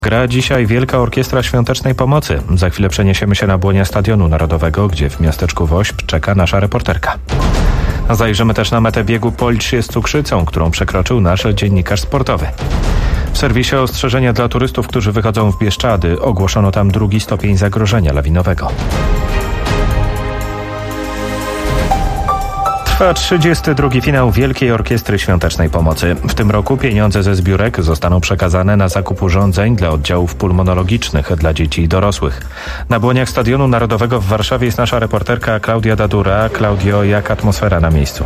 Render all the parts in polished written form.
Gra dzisiaj Wielka Orkiestra Świątecznej Pomocy. Za chwilę przeniesiemy się na błonia Stadionu Narodowego, gdzie w miasteczku Wośp czeka nasza reporterka. Zajrzymy też na metę biegu Policzcie z cukrzycą, którą przekroczył nasz dziennikarz sportowy. W serwisie ostrzeżenia dla turystów, którzy wychodzą w Bieszczady, ogłoszono tam 2. stopień zagrożenia lawinowego. Trwa 32. finał Wielkiej Orkiestry Świątecznej Pomocy. W tym roku pieniądze ze zbiórek zostaną przekazane na zakup urządzeń dla oddziałów pulmonologicznych dla dzieci i dorosłych. Na błoniach Stadionu Narodowego w Warszawie jest nasza reporterka Klaudia Dadura. Klaudio, jak atmosfera na miejscu?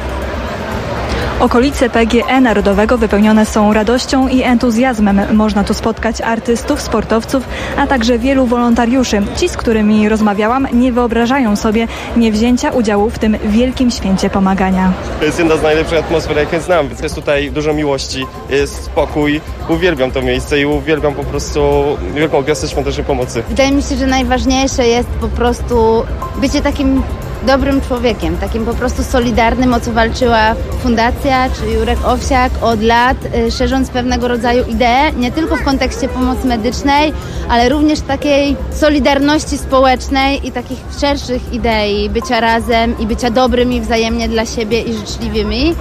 Okolice PGE Narodowego wypełnione są radością i entuzjazmem. Można tu spotkać artystów, sportowców, a także wielu wolontariuszy. Ci, z którymi rozmawiałam, nie wyobrażają sobie niewzięcia udziału w tym wielkim święcie pomagania. To jest jedna z najlepszych atmosfer, jakie znam. Jest tutaj dużo miłości, jest spokój. Uwielbiam to miejsce i uwielbiam po prostu Wielką Orkiestrę Świątecznej Pomocy. Wydaje mi się, że najważniejsze jest po prostu bycie takim dobrym człowiekiem, takim po prostu solidarnym, o co walczyła Fundacja czy Jurek Owsiak od lat, szerząc pewnego rodzaju ideę, nie tylko w kontekście pomocy medycznej, ale również takiej solidarności społecznej i takich szerszych idei bycia razem i bycia dobrymi wzajemnie dla siebie i życzliwymi.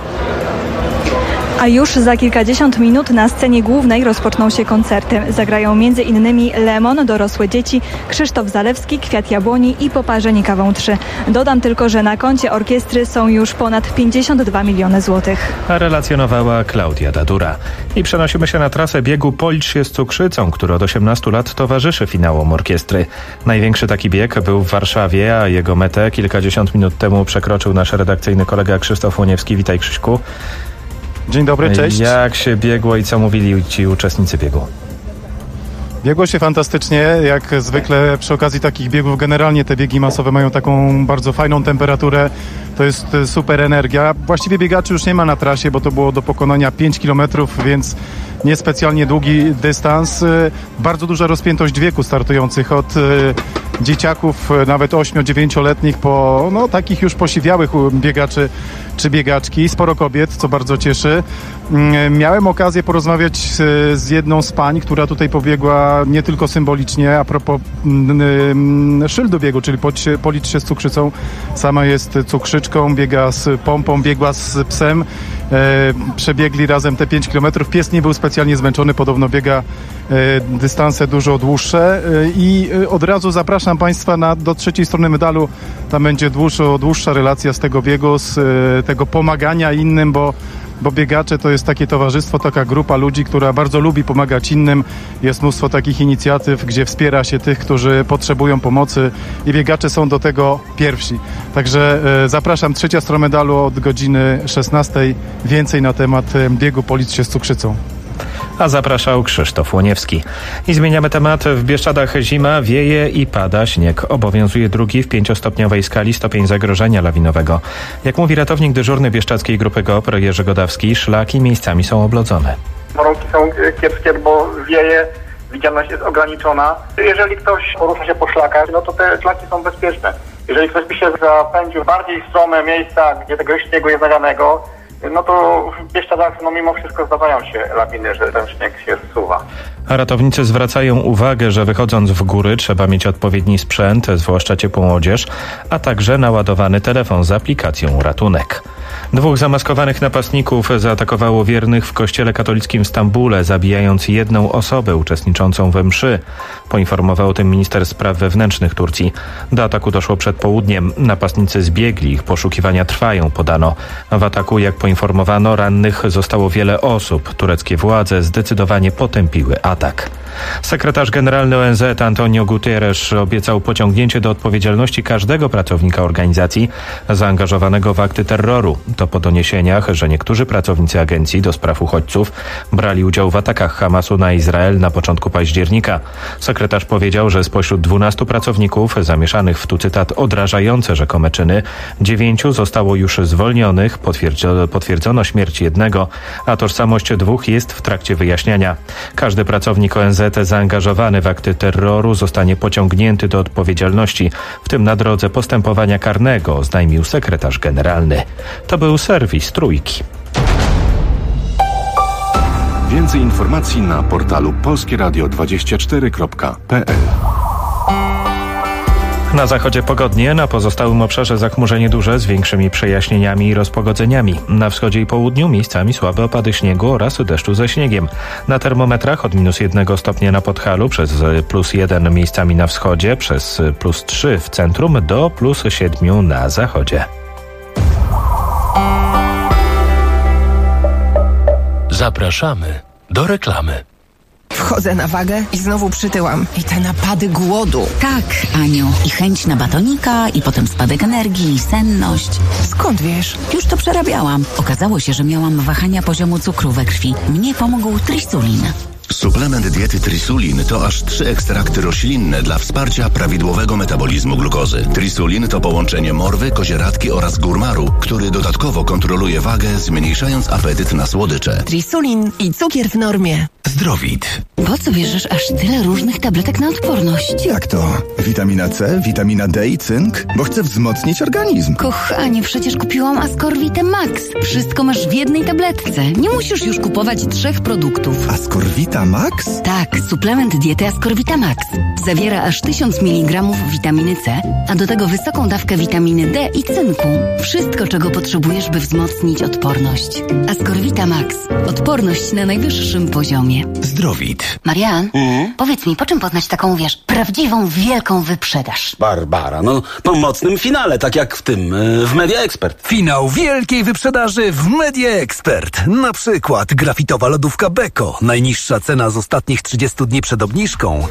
A już za kilkadziesiąt minut na scenie głównej rozpoczną się koncerty. Zagrają m.in. Lemon, Dorosłe Dzieci, Krzysztof Zalewski, Kwiat Jabłoni i Poparzeni Kawą 3. Dodam tylko, że na koncie orkiestry są już ponad 52 miliony złotych. A relacjonowała Klaudia Dadura. I przenosimy się na trasę biegu Policz się z cukrzycą, który od 18 lat towarzyszy finałom orkiestry. Największy taki bieg był w Warszawie, a jego metę kilkadziesiąt minut temu przekroczył nasz redakcyjny kolega Krzysztof Łoniewski. Witaj, Krzyśku. Dzień dobry, cześć. Jak się biegło i co mówili ci uczestnicy biegu? Biegło się fantastycznie, jak zwykle przy okazji takich biegów. Generalnie te biegi masowe mają taką bardzo fajną temperaturę, to jest super energia. Właściwie biegaczy już nie ma na trasie, bo to było do pokonania 5 km, więc niespecjalnie długi dystans. Bardzo duża rozpiętość wieku startujących, od dzieciaków, nawet 8-9-letnich, po takich już posiwiałych biegaczy czy biegaczki. Sporo kobiet, co bardzo cieszy. Miałem okazję porozmawiać z jedną z pań, która tutaj pobiegła nie tylko symbolicznie, a propos szyldu biegu, czyli Policz się z cukrzycą. Sama jest cukrzyczką, biega z pompą, biegła z psem. Przebiegli razem te 5 km. Pies nie był specjalnie zmęczony, podobno biega dystanse dużo dłuższe i od razu zapraszam Państwa do trzeciej strony medalu. Tam będzie dłuższa relacja z tego biegu, z tego pomagania innym, bo biegacze to jest takie towarzystwo, taka grupa ludzi, która bardzo lubi pomagać innym. Jest mnóstwo takich inicjatyw, gdzie wspiera się tych, którzy potrzebują pomocy i biegacze są do tego pierwsi. Także zapraszam, trzecia strona medalu od godziny 16. Więcej na temat biegu Policz się z cukrzycą. A zapraszał Krzysztof Łoniewski. I zmieniamy temat. W Bieszczadach zima, wieje i pada śnieg. Obowiązuje 2. w 5-stopniowej skali stopień zagrożenia lawinowego. Jak mówi ratownik dyżurny Bieszczadzkiej Grupy GOPR Jerzy Godawski, szlaki miejscami są oblodzone. Warunki są kiepskie, bo wieje, widzialność jest ograniczona. Jeżeli ktoś porusza się po szlakach, to te szlaki są bezpieczne. Jeżeli ktoś by się zapędził w bardziej strome miejsca, gdzie tego śniegu jest nalanego, to w Bieszczadach mimo wszystko zdarzają się lawiny, że ten śnieg się zsuwa. A ratownicy zwracają uwagę, że wychodząc w góry trzeba mieć odpowiedni sprzęt, zwłaszcza ciepłą odzież, a także naładowany telefon z aplikacją Ratunek. 2 zamaskowanych napastników zaatakowało wiernych w kościele katolickim w Stambule, zabijając jedną osobę uczestniczącą we mszy. Poinformował o tym minister spraw wewnętrznych Turcji. Do ataku doszło przed południem. Napastnicy zbiegli, ich poszukiwania trwają, podano. W ataku, jak poinformowano, rannych zostało wiele osób. Tureckie władze zdecydowanie potępiły atak. Sekretarz generalny ONZ Antonio Guterres obiecał pociągnięcie do odpowiedzialności każdego pracownika organizacji zaangażowanego w akty terroru. To po doniesieniach, że niektórzy pracownicy agencji do spraw uchodźców brali udział w atakach Hamasu na Izrael na początku października. Sekretarz powiedział, że spośród 12 pracowników zamieszanych w, tu cytat, odrażające rzekome czyny, 9 zostało już zwolnionych, potwierdzono śmierć jednego, a tożsamość 2 jest w trakcie wyjaśniania. Każdy pracownik ONZ zaangażowany w akty terroru zostanie pociągnięty do odpowiedzialności, w tym na drodze postępowania karnego, oznajmił sekretarz generalny. To był serwis Trójki. Więcej informacji na portalu polskieradio24.pl. Na zachodzie pogodnie, na pozostałym obszarze zachmurzenie duże z większymi przejaśnieniami i rozpogodzeniami. Na wschodzie i południu miejscami słabe opady śniegu oraz deszczu ze śniegiem. Na termometrach od -1 stopnia na Podhalu, przez +1 miejscami na wschodzie, przez +3 w centrum do +7 na zachodzie. Zapraszamy do reklamy. Wchodzę na wagę i znowu przytyłam. I te napady głodu. Tak, Aniu. I chęć na batonika, i potem spadek energii, i senność. Skąd wiesz? Już to przerabiałam. Okazało się, że miałam wahania poziomu cukru we krwi. Mnie pomógł Trisulin. Suplement diety Trisulin to aż 3 ekstrakty roślinne dla wsparcia prawidłowego metabolizmu glukozy. Trisulin to połączenie morwy, kozieradki oraz górmaru, który dodatkowo kontroluje wagę, zmniejszając apetyt na słodycze. Trisulin i cukier w normie. Zdrowit. Po co bierzesz aż tyle różnych tabletek na odporność? Jak to? Witamina C, witamina D i cynk? Bo chcę wzmocnić organizm. Kochanie, przecież kupiłam Ascorvite Max. Wszystko masz w jednej tabletce. Nie musisz już kupować 3 produktów. Ascorvita Max? Tak, suplement diety Ascorvita Max. Zawiera aż 1000 mg witaminy C, a do tego wysoką dawkę witaminy D i cynku. Wszystko, czego potrzebujesz, by wzmocnić odporność. Ascorvita Max. Odporność na najwyższym poziomie. Zdrowit. Marian, powiedz mi, po czym poznać taką, prawdziwą, wielką wyprzedaż? Barbara, po mocnym finale, tak jak w tym, w Media Expert. Finał wielkiej wyprzedaży w Media Expert. Na przykład grafitowa lodówka Beko. Najniższa cena z ostatnich 30 dni przed obniżką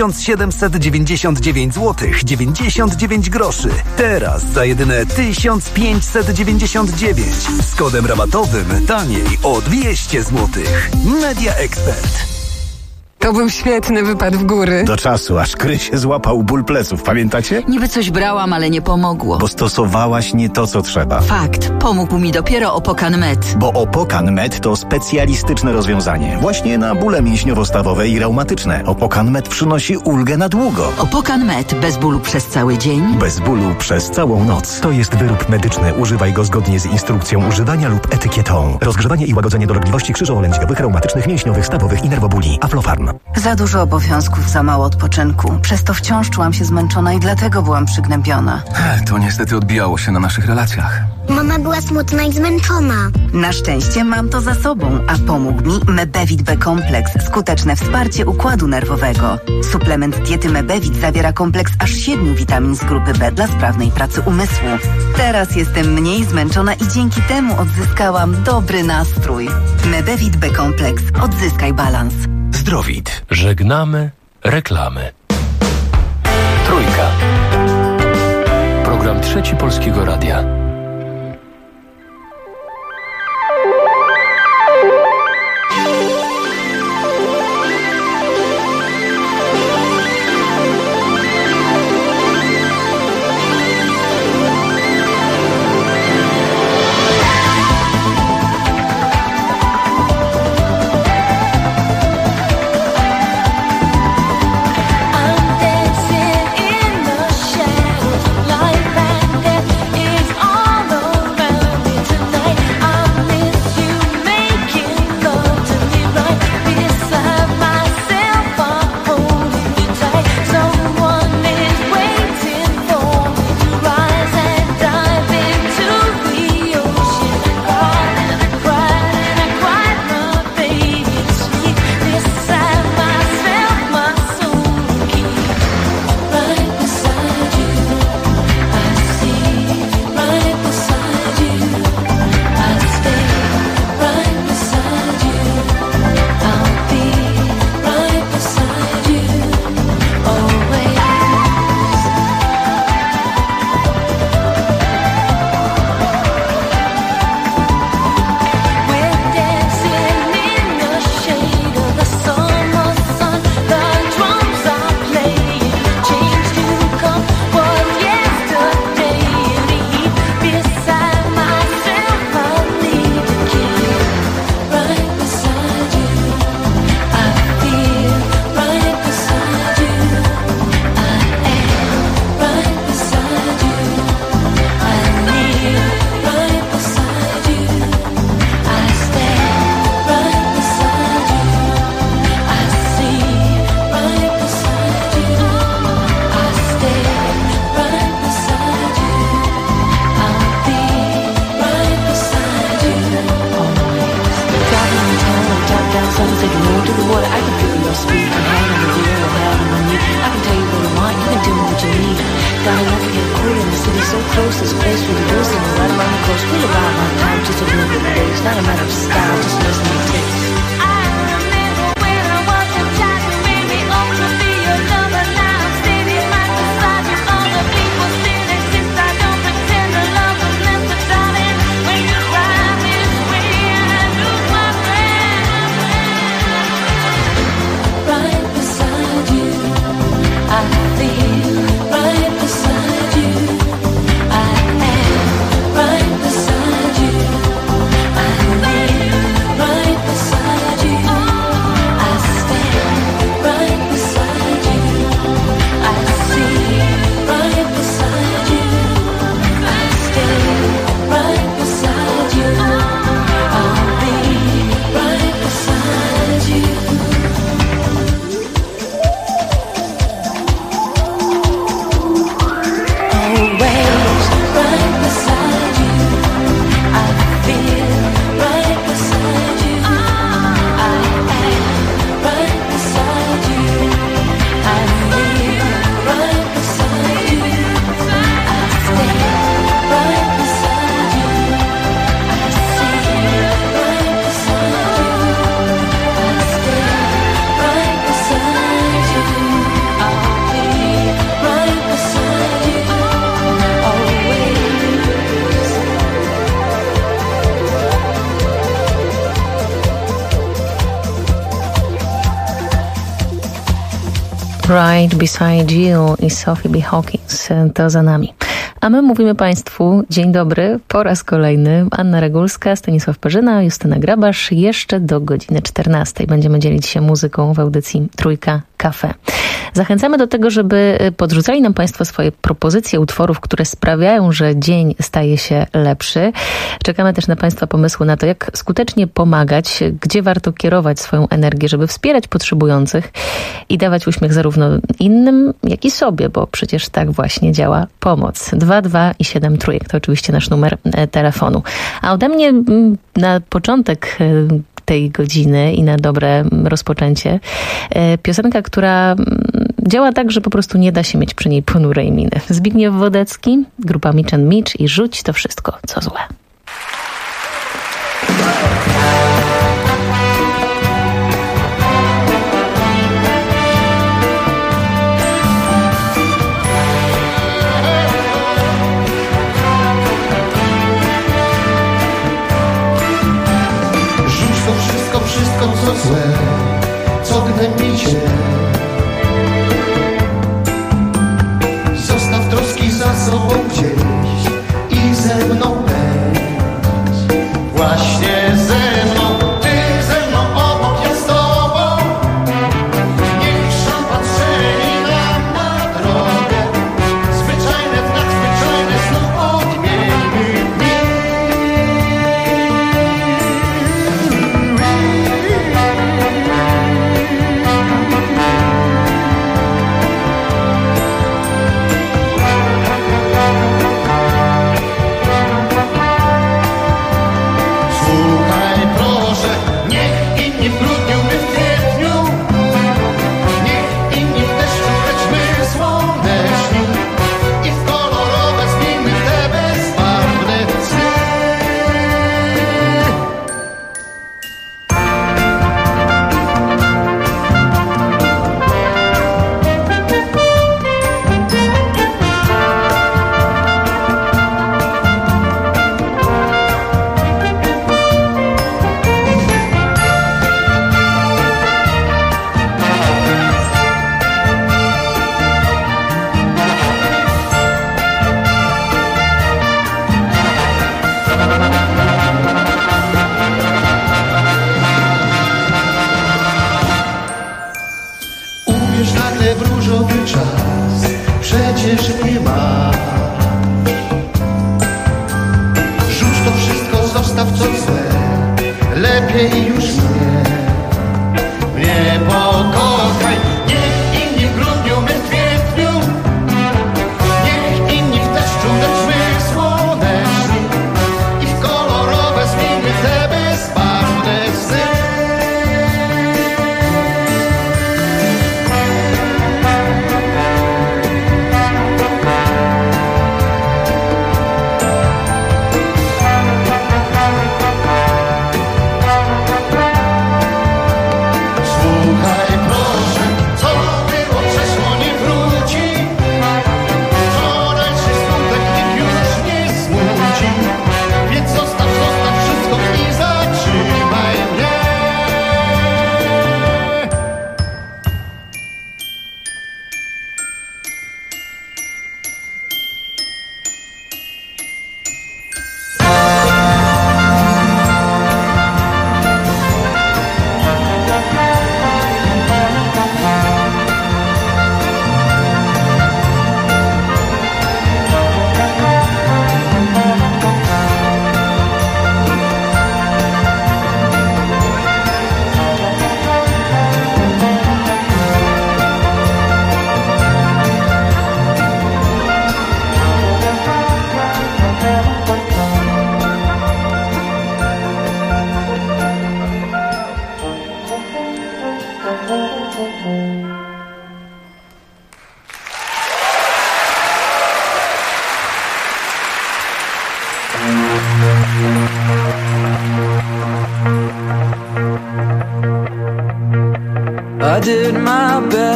1799 zł 99 groszy. Teraz za jedyne 1599 z kodem rabatowym taniej o 200 zł. Media Expert. To był świetny wypad w góry. Do czasu, aż Krysie złapał ból pleców, pamiętacie? Niby coś brałam, ale nie pomogło. Bo stosowałaś nie to, co trzeba. Fakt. Pomógł mi dopiero Opokan Med. Bo Opokan Med to specjalistyczne rozwiązanie. Właśnie na bóle mięśniowo-stawowe i reumatyczne. Opokan Med przynosi ulgę na długo. Opokan Med. Bez bólu przez cały dzień. Bez bólu przez całą noc. To jest wyrób medyczny. Używaj go zgodnie z instrukcją używania lub etykietą. Rozgrzewanie i łagodzenie dolegliwości krzyżowo-lędźwiowych, reumatycznych, mięśniowych, stawowych i nerwobóli. Aflofarm. Za dużo obowiązków, za mało odpoczynku. Przez to wciąż czułam się zmęczona i dlatego byłam przygnębiona. To niestety odbijało się na naszych relacjach. Mama była smutna i zmęczona. Na szczęście mam to za sobą, a pomógł mi Mebevit B-kompleks. Skuteczne wsparcie układu nerwowego. Suplement diety Mebevit zawiera kompleks aż 7 witamin z grupy B dla sprawnej pracy umysłu. Teraz jestem mniej zmęczona i dzięki temu odzyskałam dobry nastrój. Mebevit B-kompleks. Odzyskaj balans. Zdrowit. Żegnamy reklamy. Trójka. Program Trzeci Polskiego Radia. I'm dancing in the shadows, life and death is all. this place with the blues and right along the coast. Feel around on time, just a little bit of days. Not a matter of style, just listen to taste. Right Beside You i Sophie B. Hawkins to za nami. A my mówimy Państwu dzień dobry po raz kolejny. Anna Regulska, Stanisław Perzyna, Justyna Grabasz. Jeszcze do godziny 14 będziemy dzielić się muzyką w audycji Trójka Cafe. Zachęcamy do tego, żeby podrzucali nam Państwo swoje propozycje utworów, które sprawiają, że dzień staje się lepszy. Czekamy też na Państwa pomysły na to, jak skutecznie pomagać, gdzie warto kierować swoją energię, żeby wspierać potrzebujących i dawać uśmiech zarówno innym, jak i sobie, bo przecież tak właśnie działa pomoc. 22 i 7 trójek to oczywiście nasz numer telefonu. A ode mnie na początek tej godziny i na dobre rozpoczęcie piosenka, która działa tak, że po prostu nie da się mieć przy niej ponurej miny. Zbigniew Wodecki, grupa Mitch and Mitch i Rzuć to wszystko, co złe. Wszystko co złe, co gnębi cię. Zostaw troski za sobą gdzieś i ze mną będź. Właśnie ze mną, ty ze mną, obok ja z tobą. Niech patrzeli nam na drogę. Zwyczajne w nadzwyczajne znów odmienimy dni.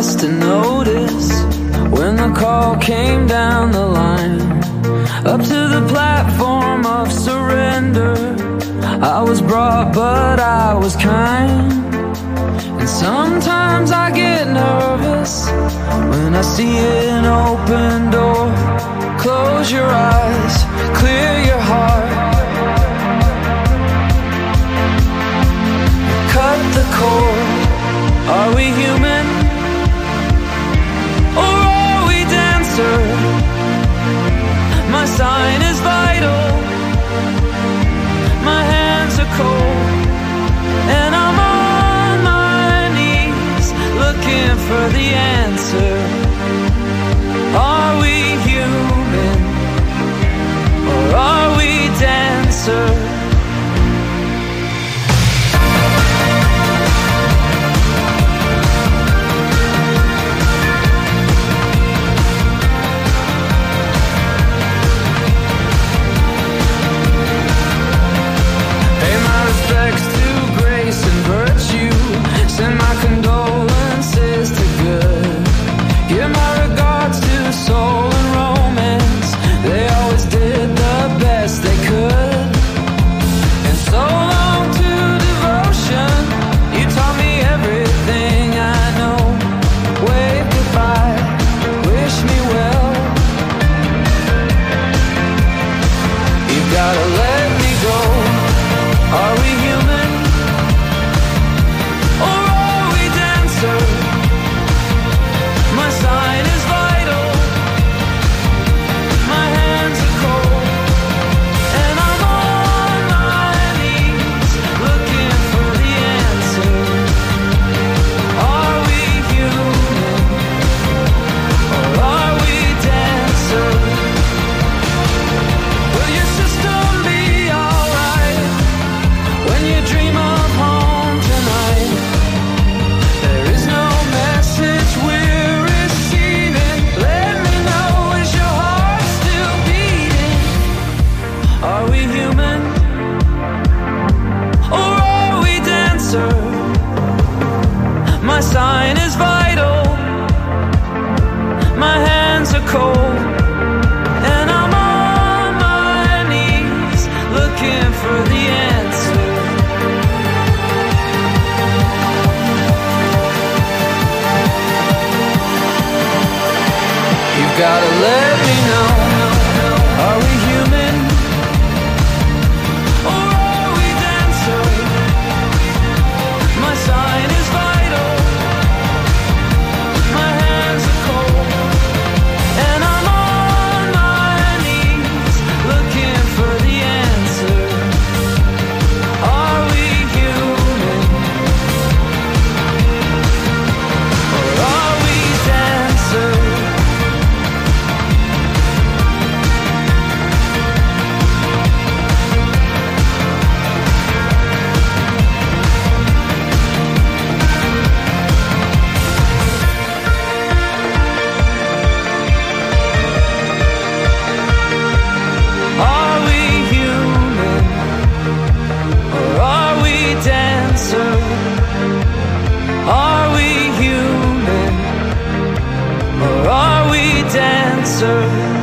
must have noticed when the call came down the line, up to the platform of surrender. I was brought, but I was kind. And sometimes I get nervous when I see an open door. Close your eyes, clear your heart, cut the cord. Are we human, or are we dancer? My sign is vital, my hands are cold, and I'm on my knees looking for the answer. Are we human, or are we dancer? Send my condolences to good. Give my regards to soul and romance. They always did the best they could. And so long to devotion. You taught me everything I know. Wave goodbye, wish me well. You've gotta let me go. Are we human? My sign is vital, my hands are cold, and I'm on my knees looking for the answer. Are we human, or are we dancer? Will your system be alright when you dream of home tonight? There is no message we're receiving. Let me know, is your heart still beating? Are we human, or are we dancer? My sign is vital, my hands are cold, and I'm on my knees looking for the answer. You gotta let me know. Are we human, or are we dancer? My sign is vital, my hands are cold, and I'm on my knees looking for the answer. Are we human, or are we dancer? Are we human, or are we dancer? Are we human, or are we dancer?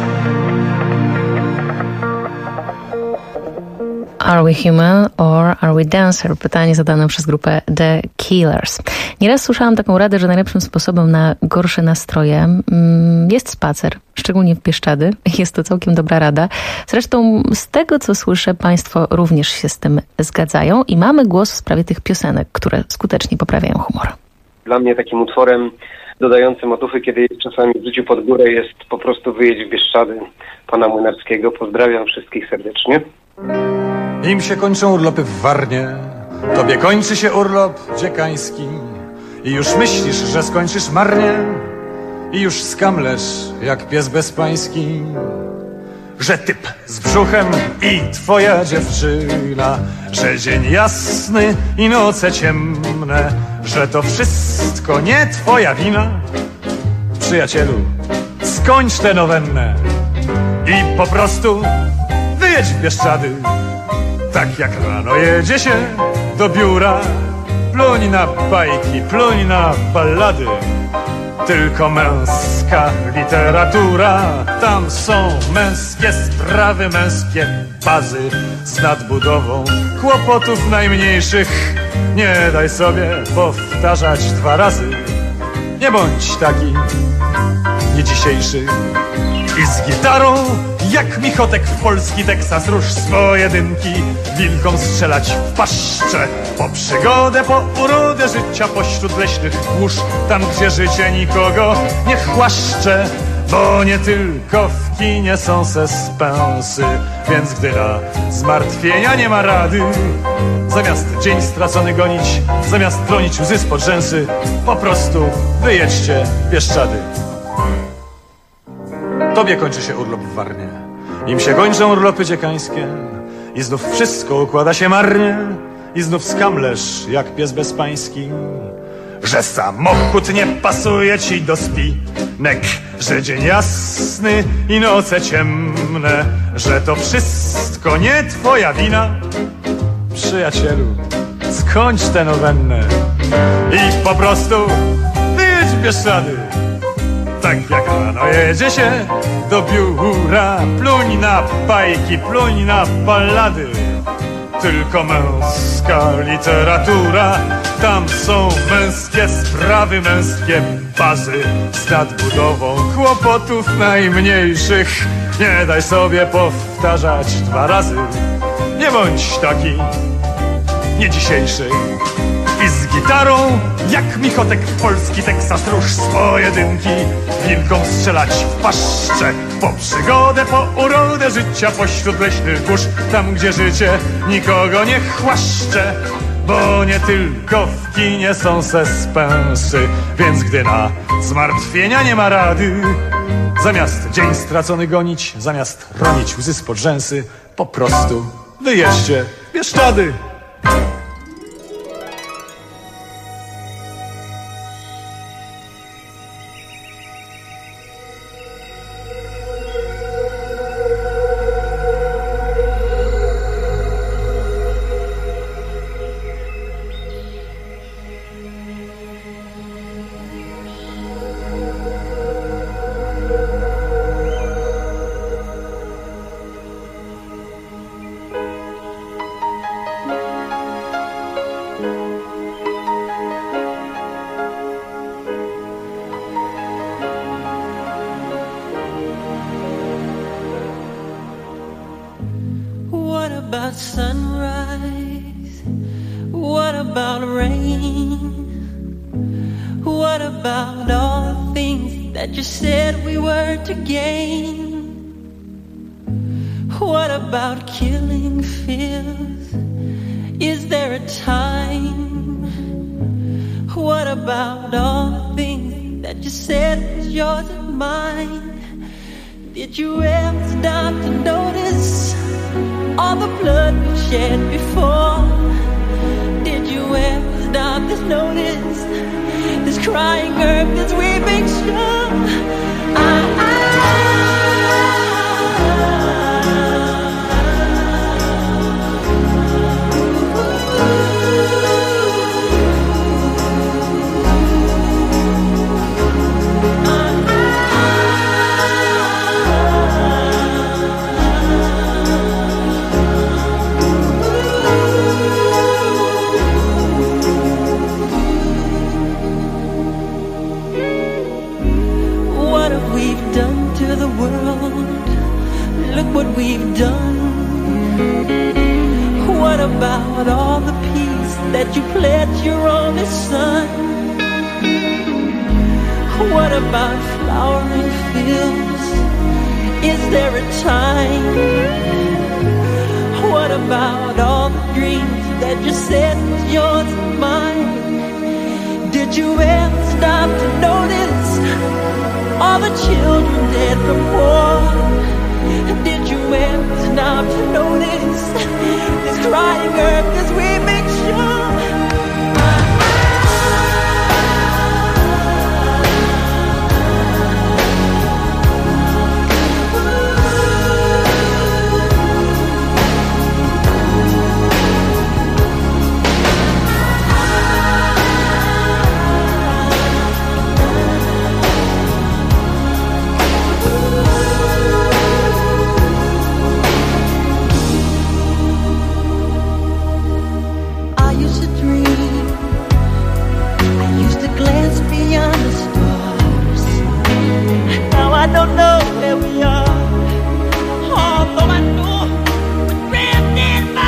Are we human or are we dancer? Pytanie zadane przez grupę The Killers. Nieraz słyszałam taką radę, że najlepszym sposobem na gorsze nastroje jest spacer, szczególnie w Bieszczady. Jest to całkiem dobra rada. Zresztą z tego, co słyszę, Państwo również się z tym zgadzają i mamy głos w sprawie tych piosenek, które skutecznie poprawiają humor. Dla mnie takim utworem dodającym otuchy, kiedy jest czasami w życiu pod górę, jest po prostu Wyjedź w Bieszczady pana Młynarskiego. Pozdrawiam wszystkich serdecznie. Im się kończą urlopy w Warnie, tobie kończy się urlop dziekański i już myślisz, że skończysz marnie i już skamlesz jak pies bezpański, że typ z brzuchem i twoja dziewczyna, że dzień jasny i noce ciemne, że to wszystko nie twoja wina. Przyjacielu, skończ tę nowennę i po prostu wyjedź w Bieszczady. Tak jak rano jedzie się do biura, pluń na bajki, pluń na ballady tylko męska literatura. Tam są męskie sprawy, męskie bazy z nadbudową kłopotów najmniejszych. Nie daj sobie powtarzać 2 razy. Nie bądź taki nie dzisiejszy. I z gitarą jak Michotek w polski Teksas rusz swoje dymki, wilkom strzelać w paszcze. Po przygodę, po urodę życia pośród leśnych głóż, tam gdzie życie nikogo nie chłaszcze. Bo nie tylko w kinie są suspensy, więc gdy na zmartwienia nie ma rady, zamiast dzień stracony gonić, zamiast tronić łzy spod rzęsy, po prostu wyjedźcie w Bieszczady. Tobie kończy się urlop w Warnie, im się kończą urlopy dziekańskie i znów wszystko układa się marnie i znów skamlesz jak pies bezpański, że samochód nie pasuje ci do spinek, że dzień jasny i noce ciemne, że to wszystko nie twoja wina. Przyjacielu, skończ tę nowennę i po prostu wyjedź w Bieszczady. Tak jak rano jedzie się do biura, pluń na bajki, pluń na ballady. Tylko męska literatura, tam są męskie sprawy, męskie bazy z nadbudową kłopotów najmniejszych. Nie daj sobie powtarzać 2 razy. Nie bądź taki nie dzisiejszy. I z gitarą jak Michotek w polski Teksas rusz swoje dymki, wilkom strzelać w paszcze. Po przygodę, po urodę życia pośród leśnych burz, tam gdzie życie nikogo nie chłaszcze. Bo nie tylko w kinie są suspensy, więc gdy na zmartwienia nie ma rady, zamiast dzień stracony gonić, zamiast ronić łzy spod rzęsy, po prostu wyjedźcie w Bieszczady. Did you ever stop to notice all the blood we shed before? Did you ever stop to notice this crying earth, this weeping shore? What we've done. What about all the peace that you pledged your only son? What about flowering fields? Is there a time? What about all the dreams that you said was yours and mine? Did you ever stop to notice all the children dead from war? Did you ever stop to notice this crying earth as we make sure? don't know where we are. Although I know we're drifting by.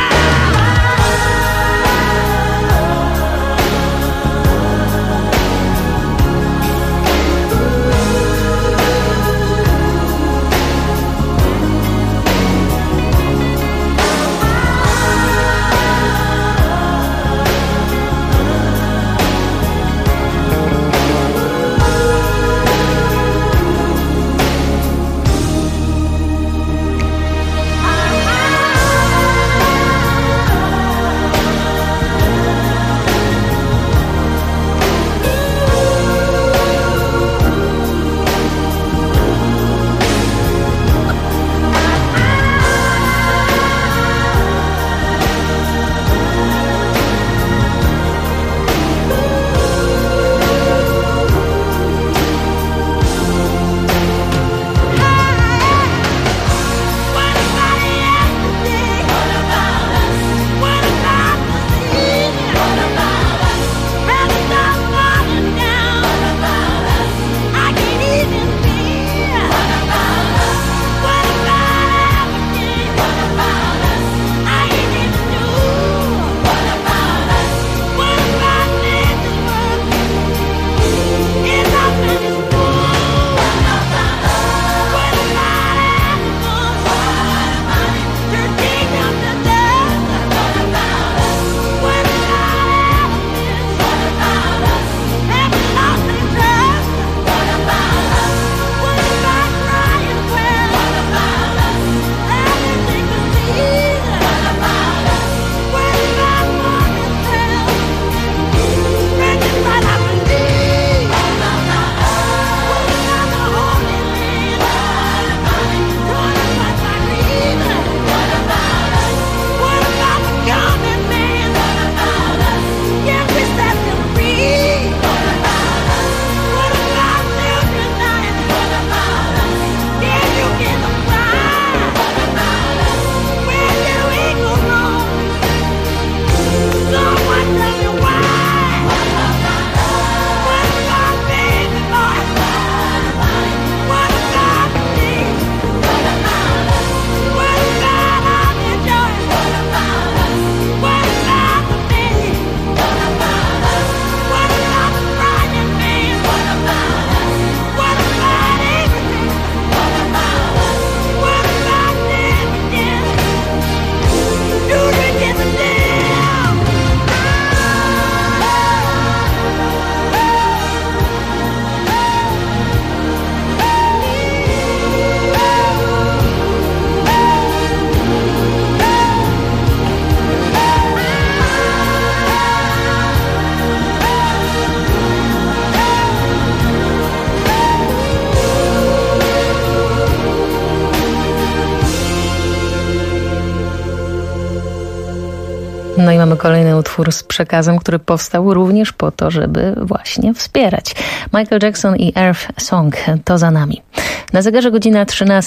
No i mamy kolejny utwór z przekazem, który powstał również po to, żeby właśnie wspierać. Michael Jackson i Earth Song, to za nami. Na zegarze godzina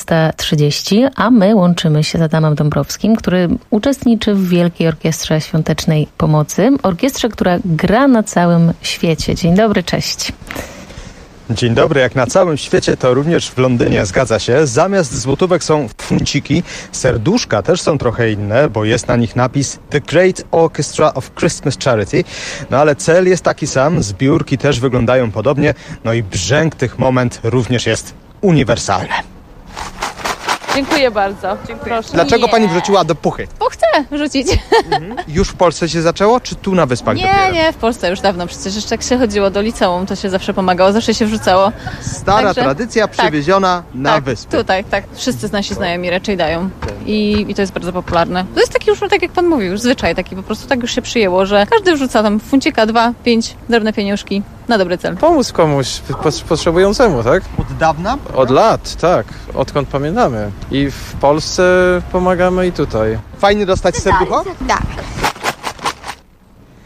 13:30, a my łączymy się z Adamem Dąbrowskim, który uczestniczy w Wielkiej Orkiestrze Świątecznej Pomocy. Orkiestrze, która gra na całym świecie. Dzień dobry, cześć. Dzień dobry, jak na całym świecie, to również w Londynie, zgadza się. Zamiast złotówek są funciki, serduszka też są trochę inne, bo jest na nich napis The Great Orchestra of Christmas Charity. No ale cel jest taki sam, zbiórki też wyglądają podobnie, no i brzęk tych moment również jest uniwersalny. Dziękuję bardzo. Proszę. Dlaczego pani wrzuciła do puchy? Bo chcę wrzucić. Już w Polsce się zaczęło, czy tu na Wyspach dopiero? Nie, w Polsce już dawno. Przecież jeszcze jak się chodziło do liceum, to się zawsze pomagało, zawsze się wrzucało. Stara tradycja przywieziona na wyspy. Tutaj, tak. Wszyscy nasi znajomi raczej dają. I to jest bardzo popularne. To jest taki już, tak jak pan mówił, już zwyczaj taki, po prostu tak już się przyjęło, że każdy wrzuca tam funcika, 2, 5, drobne pieniążki na dobry cel. Pomóc komuś potrzebującemu, tak? Od dawna? Od lat, tak. Odkąd pamiętamy. I w Polsce pomagamy i tutaj. Fajnie dostać serducho? Tak.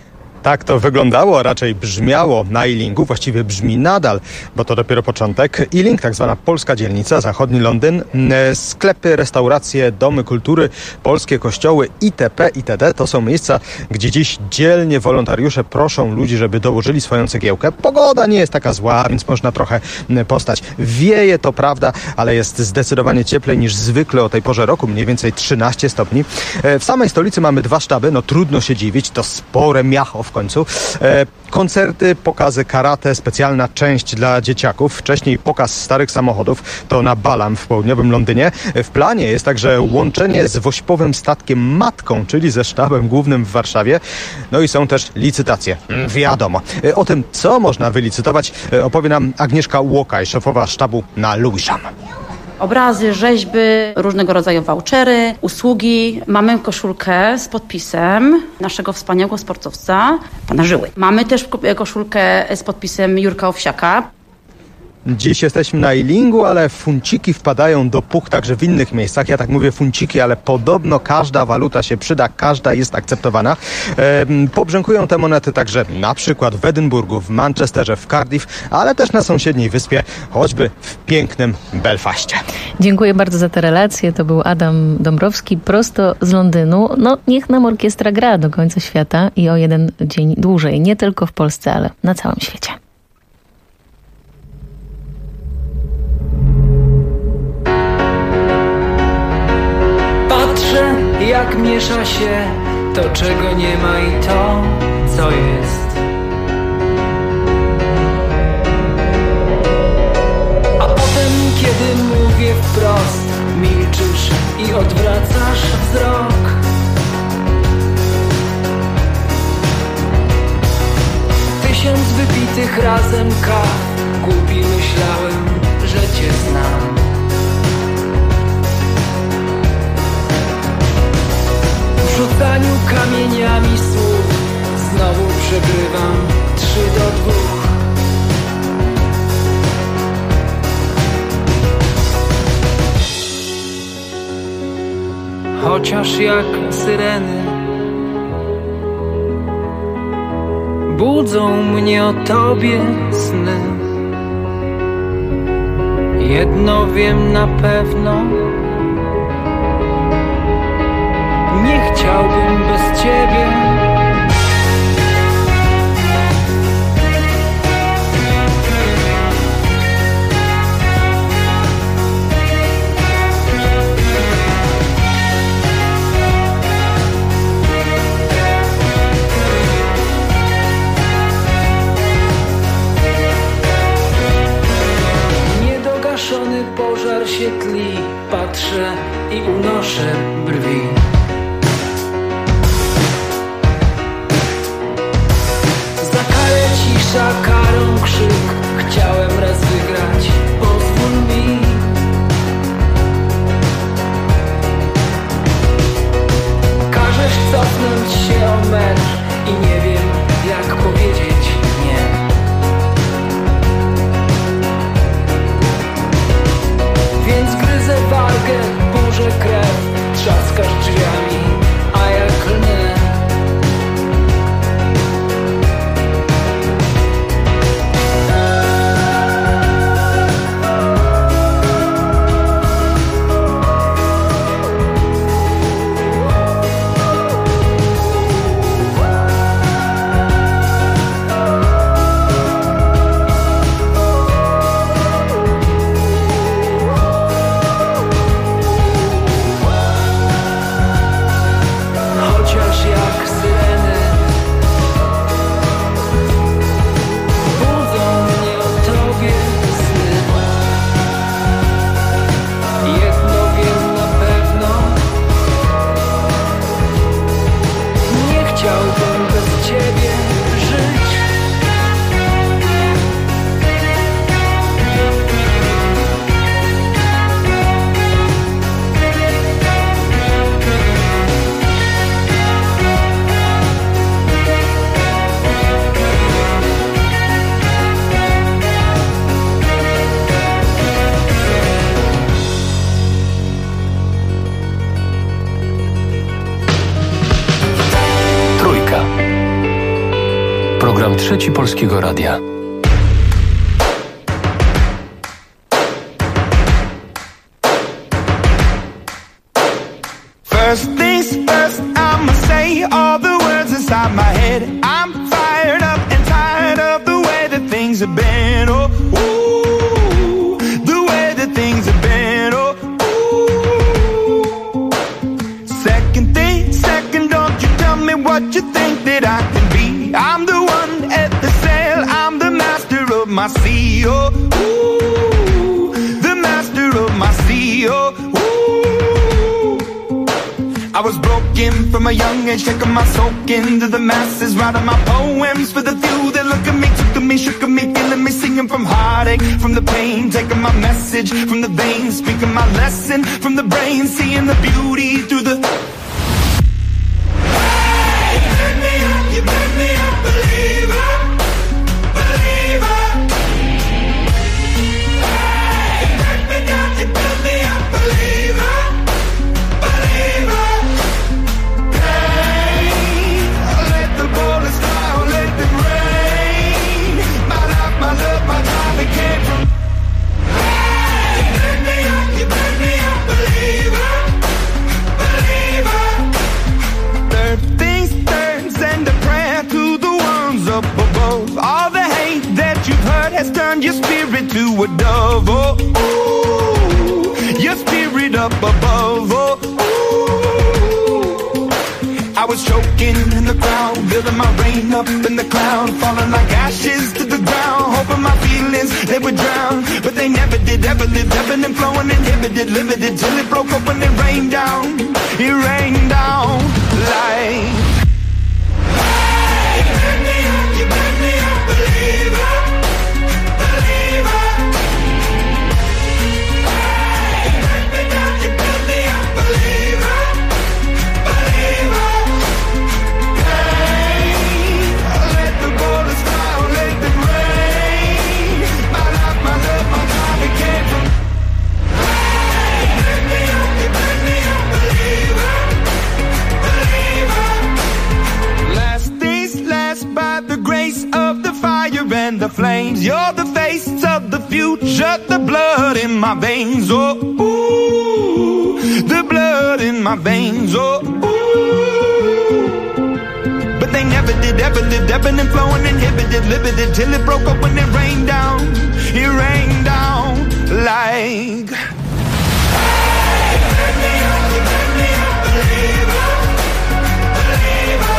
Tak to wyglądało, raczej brzmiało na Ealingu, właściwie brzmi nadal, bo to dopiero początek. Ealing, tak zwana polska dzielnica, zachodni Londyn, sklepy, restauracje, domy kultury, polskie kościoły itp. itd. To są miejsca, gdzie dziś dzielnie wolontariusze proszą ludzi, żeby dołożyli swoją cegiełkę. Pogoda nie jest taka zła, więc można trochę postać. Wieje, to prawda, ale jest zdecydowanie cieplej niż zwykle o tej porze roku, mniej więcej 13 stopni. W samej stolicy mamy 2 sztaby, no trudno się dziwić, to spore miacho w końcu. Koncerty, pokazy karate, specjalna część dla dzieciaków. Wcześniej pokaz starych samochodów, to na Balham w południowym Londynie. W planie jest także łączenie z wośpowym statkiem Matką, czyli ze sztabem głównym w Warszawie. No i są też licytacje. Wiadomo. O tym, co można wylicytować, opowie nam Agnieszka Łokaj, szefowa sztabu na Lewisham. Obrazy, rzeźby, różnego rodzaju vouchery, usługi. Mamy koszulkę z podpisem naszego wspaniałego sportowca, pana Żyły. Mamy też koszulkę z podpisem Jurka Owsiaka. Dziś jesteśmy na Ealingu, ale funciki wpadają do puch także w innych miejscach. Ja tak mówię funciki, ale podobno każda waluta się przyda, każda jest akceptowana. Pobrzękują te monety także na przykład w Edynburgu, w Manchesterze, w Cardiff, ale też na sąsiedniej wyspie, choćby w pięknym Belfaście. Dziękuję bardzo za te relacje. To był Adam Dąbrowski prosto z Londynu. No niech nam orkiestra gra do końca świata i o jeden dzień dłużej. Nie tylko w Polsce, ale na całym świecie. Patrzę, jak miesza się to, czego nie ma i to, co jest. A potem, kiedy mówię wprost, milczysz i odwracasz wzrok. Tysiąc wypitych razem kaw, głupi myślałem, że cię znam. W rzucaniu kamieniami słów znowu przegrywam 3-2. Chociaż jak syreny budzą mnie o tobie sny. Jedno wiem na pewno, nie chciałbym bez ciebie. Niedogaszony pożar się tli, patrzę i unoszę brwi. Cisza, karą krzyk, chciałem raz wygrać, pozwól mi. Każesz cofnąć się o metr i nie wiem, jak powiedzieć nie. Więc gryzę wargę, burzę krew, trzaskasz drzwiami. Gości Polskiego Radia. First things first, I'ma say all the words inside my head. I'm fired up and tired of the way that things have been. Oh, ooh, the way that things have been. Oh, ooh. Second thing, second, don't you tell me what you think that I can be. I'm the one at the sail, I'm the master of my sea. Oh, ooh, the master of my sea. Oh, ooh. I was broken from a young age, taking my soak into the masses, writing my poems for the few that look at me, took to me, shook at me, feeling me, singing from heartache, from the pain, taking my message from the veins, speaking my lesson from the brain, seeing the beauty through the... Hey, you make me a believer, believer. Hey, you make me down, you build me a believer, believer. All the hate that you've heard has turned your spirit to a dove. Oh, ooh, your spirit up above. Oh, ooh. I was choking in the crowd, building my rain up in the cloud, falling like ashes to the ground, hoping my feelings they would drown, but they never did. Ever lived, ebbing and flowing, inhibited, limited, till it broke open and rained down. It rained down like. And the flames, you're the face of the future, the blood in my veins. Oh, ooh, the blood in my veins. Oh, ooh. But they never did, ever lived, ebbing and flowing, inhibited, limited, till it broke open and rained down. It rained down like. Hey, make me a believer, believer.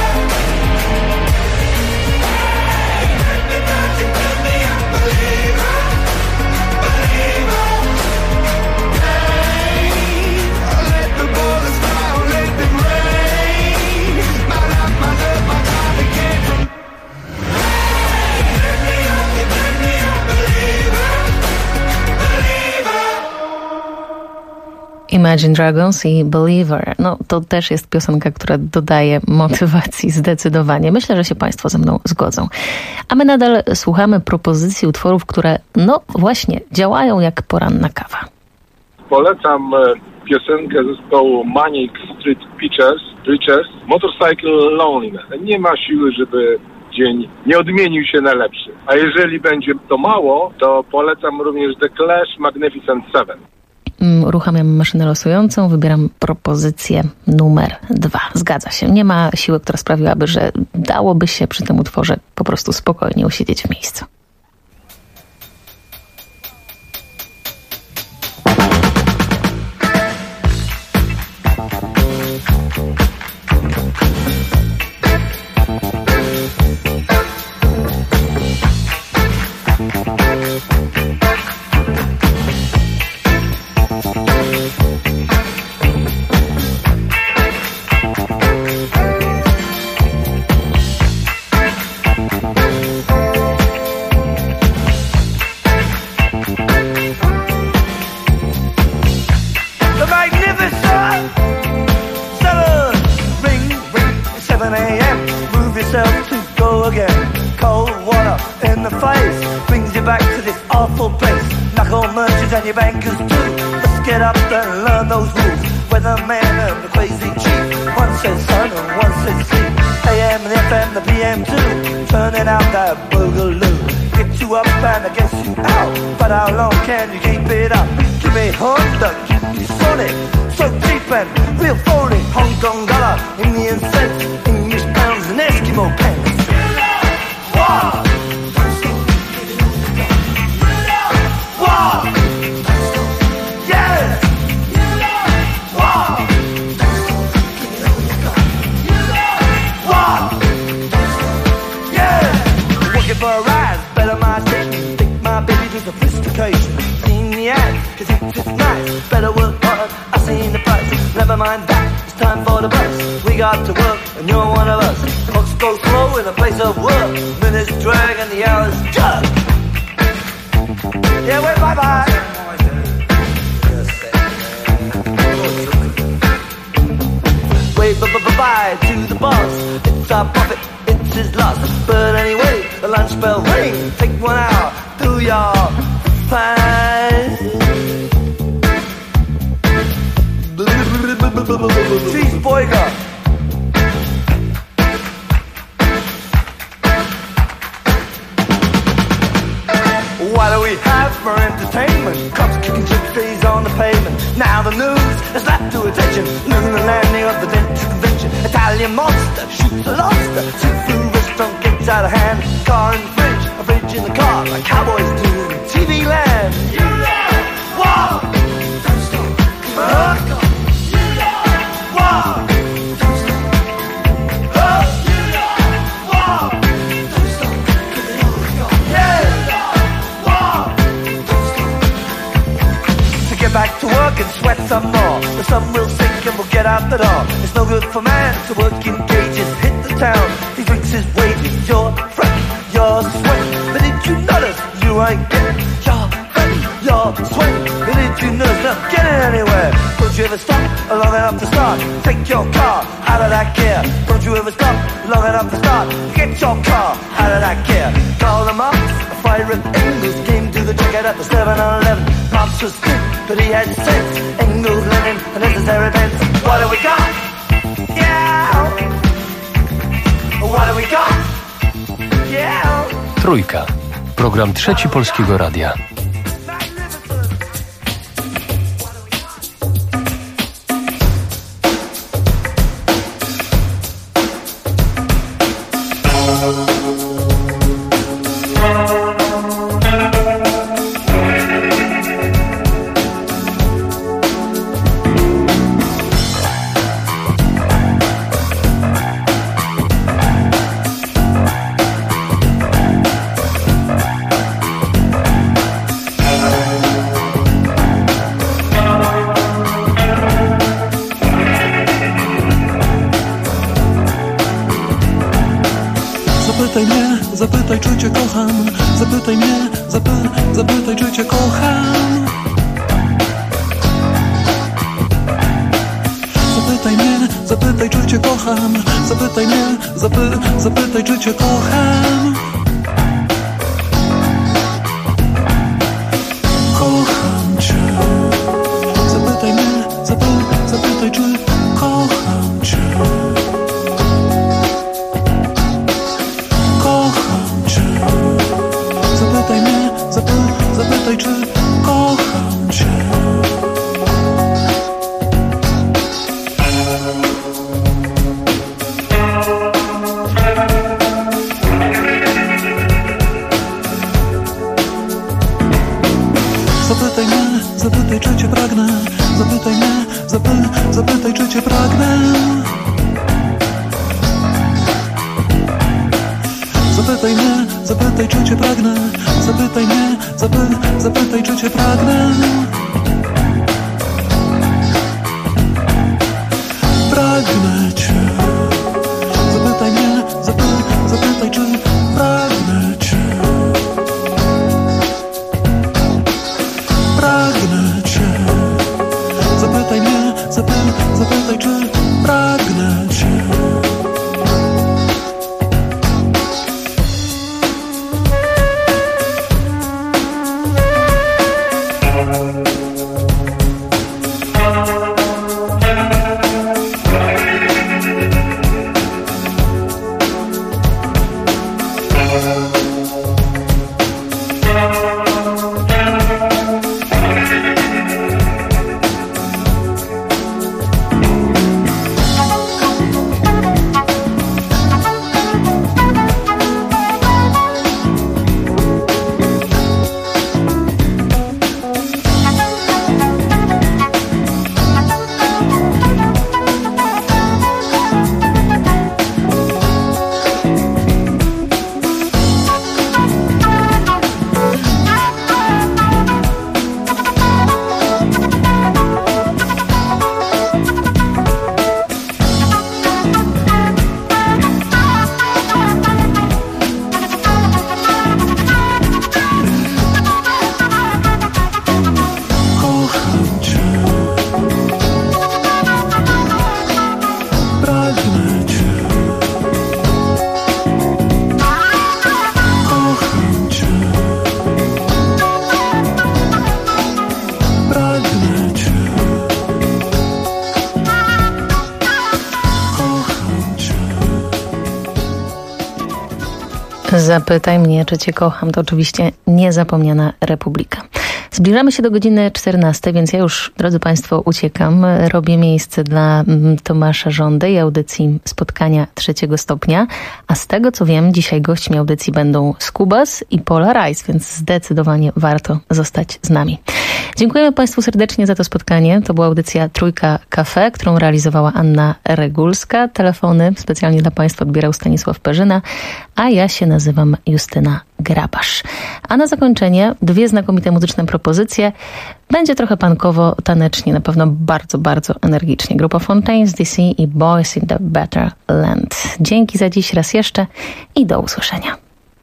Imagine Dragons i Believer. No, to też jest piosenka, która dodaje motywacji zdecydowanie. Myślę, że się Państwo ze mną zgodzą. A my nadal słuchamy propozycji utworów, które, no właśnie, działają jak poranna kawa. Polecam piosenkę zespołu Manic Street Preachers, Motorcycle Loneliness. Nie ma siły, żeby dzień nie odmienił się na lepszy. A jeżeli będzie to mało, to polecam również The Clash Magnificent Seven. Uruchamiam maszynę losującą, wybieram propozycję numer 2. Zgadza się, nie ma siły, która sprawiłaby, że dałoby się przy tym utworze po prostu spokojnie usiedzieć w miejscu. And your bankers too. Let's get up there and learn those rules. Weatherman and the crazy chief. One says sun and one says sea. AM and FM, the PM too. Turning out that boogaloo. Get you up and I get you out. But how long can you keep it up? Give me Honda, keep me solid. So cheap and real phony. Hong Kong dollar, Indian cents, English pounds and Eskimo pence. Wow! Wow! Yeah! Wow! Wow! Yeah! Working for a rise, better my attention. Take my baby to sophistication. Seen the ads, cause it's nice. Better work hard, I seen the price. Never mind that, it's time for the bus. We got to work, and you're one of us. Clocks go slow in a place of work. Minutes drag and the hours jug. Yeah, wait, bye-bye. Wave bye-bye to the boss. It's our profit, it's his loss. But anyway, the lunch bell rings. Take 1 hour, do your fine. Cheeseburger. What do we have for entertainment? Cops kicking gypsies on the pavement. Now the news has lapped to attention. Lunar landing of the Dentist Convention. Italian monster shoots a lobster. Seafood restaurant gets out of hand. Car in the fridge, a fridge in the car, like cowboys do in TV land. Wow! Back to work and sweat some more. The sun will sink and we'll get out the door. It's no good for man to work in cages. Hit the town, he drinks his wages. You're fresh, you're sweat. But did you notice you ain't getting your fresh, you're sweat. But did you notice not getting anywhere? Don't you ever stop long enough to start? Take your car out of that gear. Don't you ever stop long enough to start? Get your car out of that gear. Call them up, a fire at Engels came to the checkout at the 7-Eleven. Pops was thin, but he had sense. Engels, Lenin, and necessary pence. What do we got? Yeah. What do we got? Yeah. Trójka. Program Trzeci Polskiego Radia. Zapytaj, czy cię kocham. Zapytaj mnie, zapytaj, czy cię kocham. Zapytaj mnie, zapytaj, czy cię kocham. Zapytaj mnie, zapytaj, czy cię kocham. Kocham cię. Zapytaj mnie, zapytaj, czy kocham cię. Zapytaj mnie, zapytaj, czy kocham cię. Zapytaj mnie, zapytaj, czy cię pragnę. Zapytaj mnie, zapytaj, czy cię pragnę. Zapytaj mnie, zapytaj, czy cię pragnę. Zapytaj mnie, zapytaj, czy cię pragnę. Pragnę cię. Zapytaj mnie, zapytaj, czy pragnę cię. Pragnę cię. Zapytaj mnie, zapytaj, czy pragnę cię. Zapytaj mnie, czy cię kocham, to oczywiście niezapomniana Republika. Zbliżamy się do godziny 14, więc ja już, drodzy Państwo, uciekam. Robię miejsce dla Tomasza Żądy i audycji Spotkania trzeciego stopnia. A z tego, co wiem, dzisiaj gośćmi audycji będą Skubas i Pola Rice, więc zdecydowanie warto zostać z nami. Dziękujemy Państwu serdecznie za to spotkanie. To była audycja Trójka Cafe, którą realizowała Anna Regulska. Telefony specjalnie dla Państwa odbierał Stanisław Perzyna, a ja się nazywam Justyna Grabasz. A na zakończenie 2 znakomite muzyczne propozycje. Będzie trochę punkowo, tanecznie, na pewno bardzo, bardzo energicznie. Grupa Fontaines DC i Boys in the Better Land. Dzięki za dziś raz jeszcze i do usłyszenia.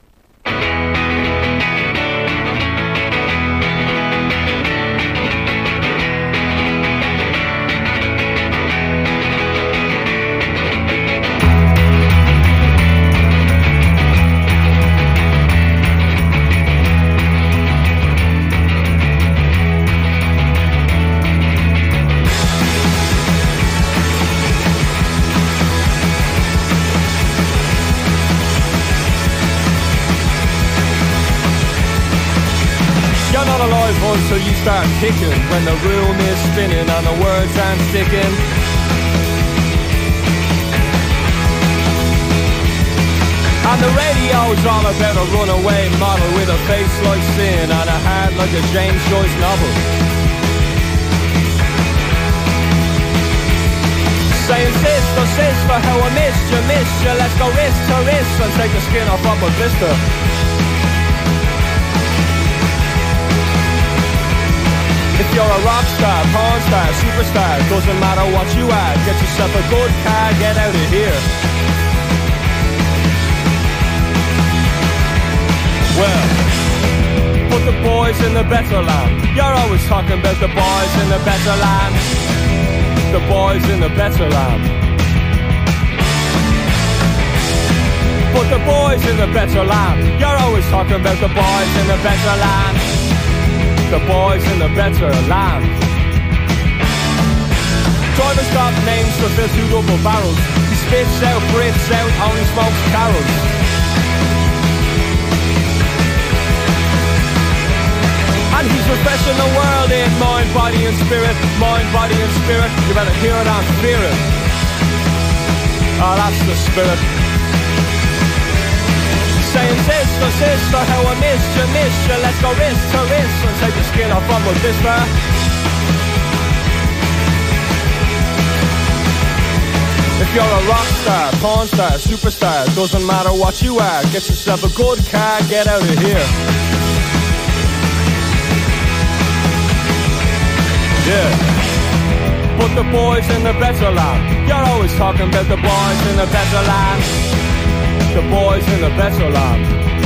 Until you start kicking, when the room is spinning and the words aren't sticking. And the radio's all about a runaway model with a face like sin and a heart like a James Joyce novel. Saying sister, sister, how I missed you, let's go wrist to wrist and take the skin off of a blister. If you're a rock star, porn star, superstar, doesn't matter what you are, get yourself a good car, get out of here. Well, put the boys in the better land. You're always talking about the boys in the better land. The boys in the better land. Put the boys in the better land. You're always talking about the boys in the better land. The boys in the better land. Driver's got names to fill 2 double barrels. He spits out, breathes out, only smokes carols. And he's refreshing the world in mind, body and spirit. Mind, body and spirit. You better hear it and fear it. Oh, that's the spirit. Saying sister, sister, how I missed you, let's go wrist to wrist and take the skin off of a blister. If you're a rock star, porn star, superstar, doesn't matter what you are, get yourself a good car, get out of here. Yeah. Put the boys in the better land. You're always talking about the boys in the better land. The boys in the better land.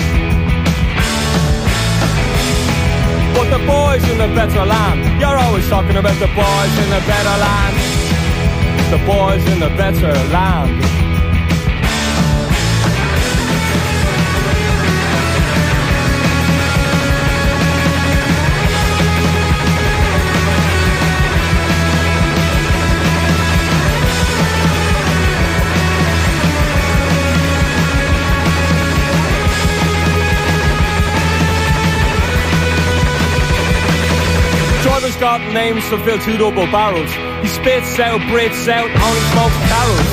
But the boys in the better land. You're always talking about the boys in the better land. The boys in the better land. Driver's got names to fill 2 double barrels. He spits out, breathes out, only smokes carols.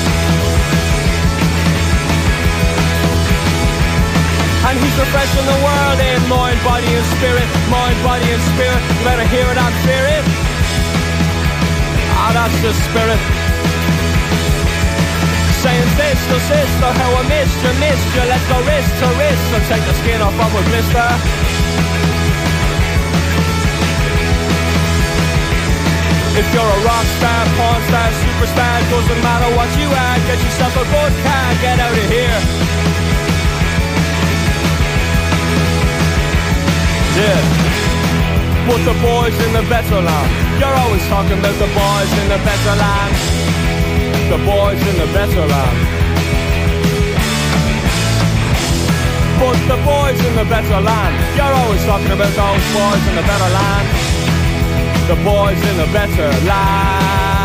And he's refreshing the world in mind, body and spirit. Mind, body and spirit. You better hear it and fear it. Ah, that's the spirit. Saying sister, sister, how I missed you, let's go wrist to wrist and take the skin off of a blister. If you're a rock star, porn star, superstar, doesn't matter what you are, get yourself a good car, get out of here. Yeah. Put the boys in the better land. You're always talking about the boys in the better land. The boys in the better land. Put the boys in the better land. You're always talking about those boys in the better land. The boys in the better land.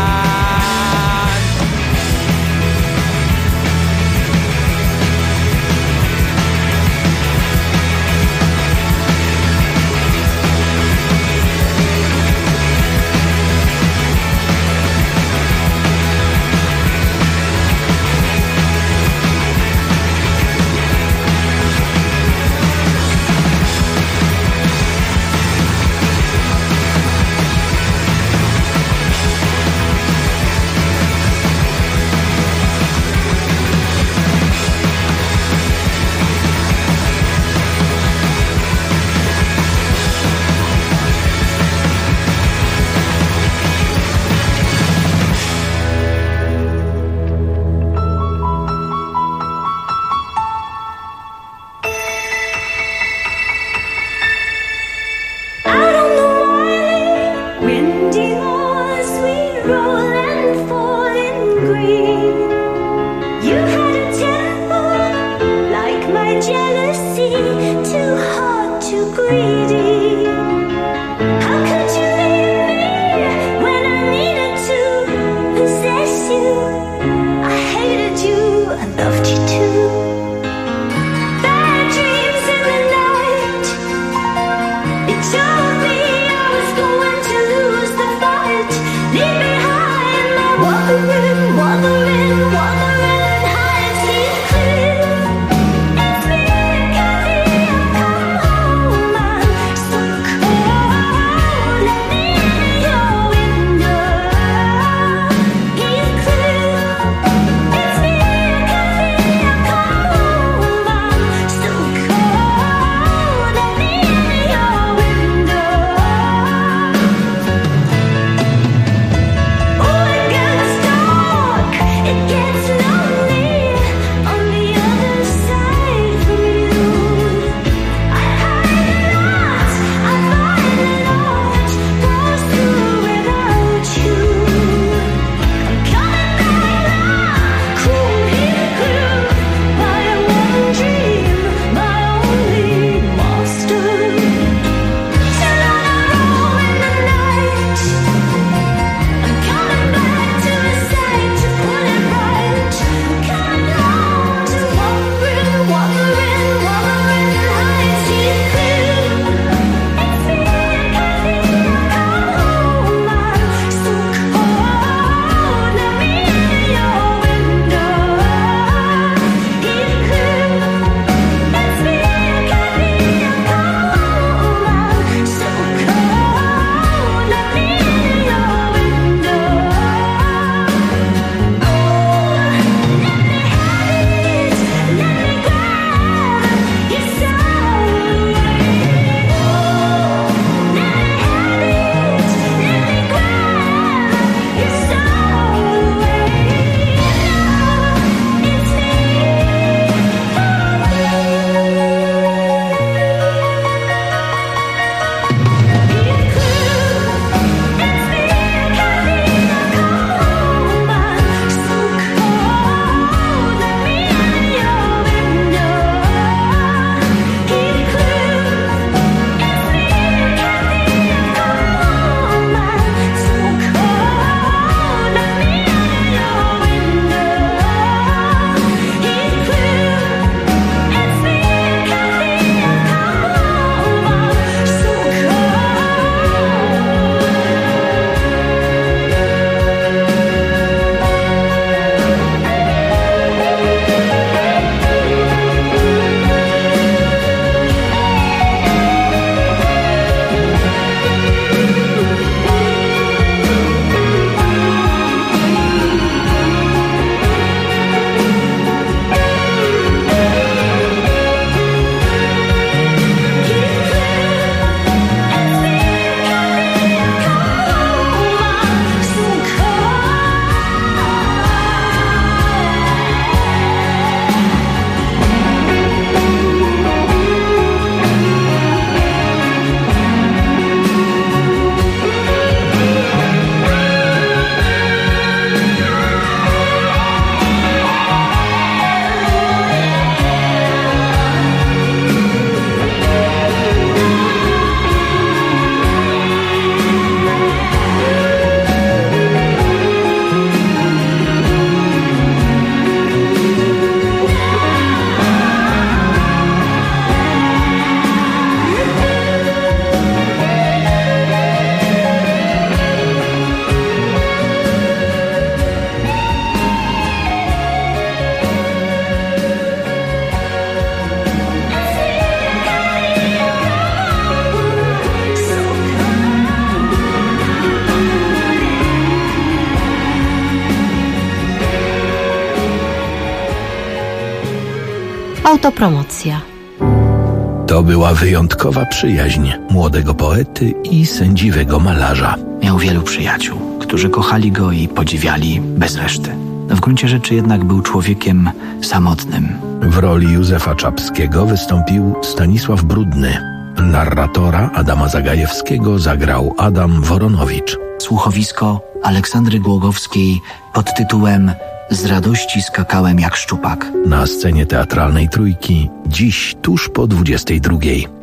Autopromocja. To była wyjątkowa przyjaźń młodego poety i sędziwego malarza. Miał wielu przyjaciół, którzy kochali go i podziwiali bez reszty. W gruncie rzeczy jednak był człowiekiem samotnym. W roli Józefa Czapskiego wystąpił Stanisław Brudny. Narratora Adama Zagajewskiego zagrał Adam Woronowicz. Słuchowisko Aleksandry Głogowskiej pod tytułem Z radości skakałem jak szczupak. Na scenie teatralnej Trójki, dziś tuż po 22.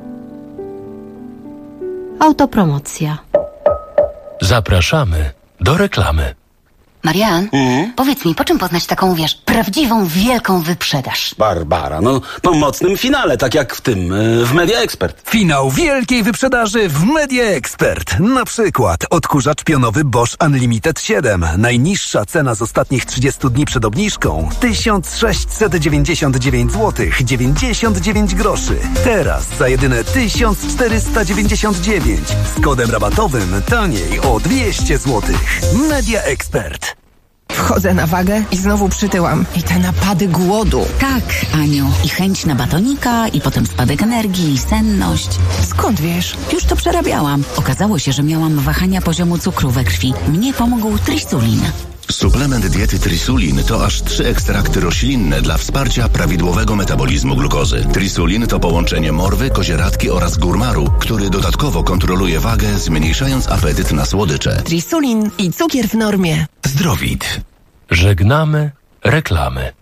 Autopromocja. Zapraszamy do reklamy. Marian, powiedz mi, po czym poznać taką, prawdziwą, wielką wyprzedaż? Barbara, po mocnym finale, tak jak w tym, w Media Expert. Finał wielkiej wyprzedaży w Media Expert. Na przykład odkurzacz pionowy Bosch Unlimited 7. Najniższa cena z ostatnich 30 dni przed obniżką 1699 zł 99 groszy. Teraz za jedyne 1499. Z kodem rabatowym taniej o 200 zł. Media Expert. Wchodzę na wagę i znowu przytyłam. I te napady głodu. Tak, Aniu. I chęć na batonika, i potem spadek energii, i senność. Skąd wiesz? Już to przerabiałam. Okazało się, że miałam wahania poziomu cukru we krwi. Mnie pomógł Trisulin. Suplement diety Trisulin to aż 3 ekstrakty roślinne dla wsparcia prawidłowego metabolizmu glukozy. Trisulin to połączenie morwy, kozieradki oraz górmaru, który dodatkowo kontroluje wagę, zmniejszając apetyt na słodycze. Trisulin i cukier w normie. Zdrowit. Żegnamy reklamy.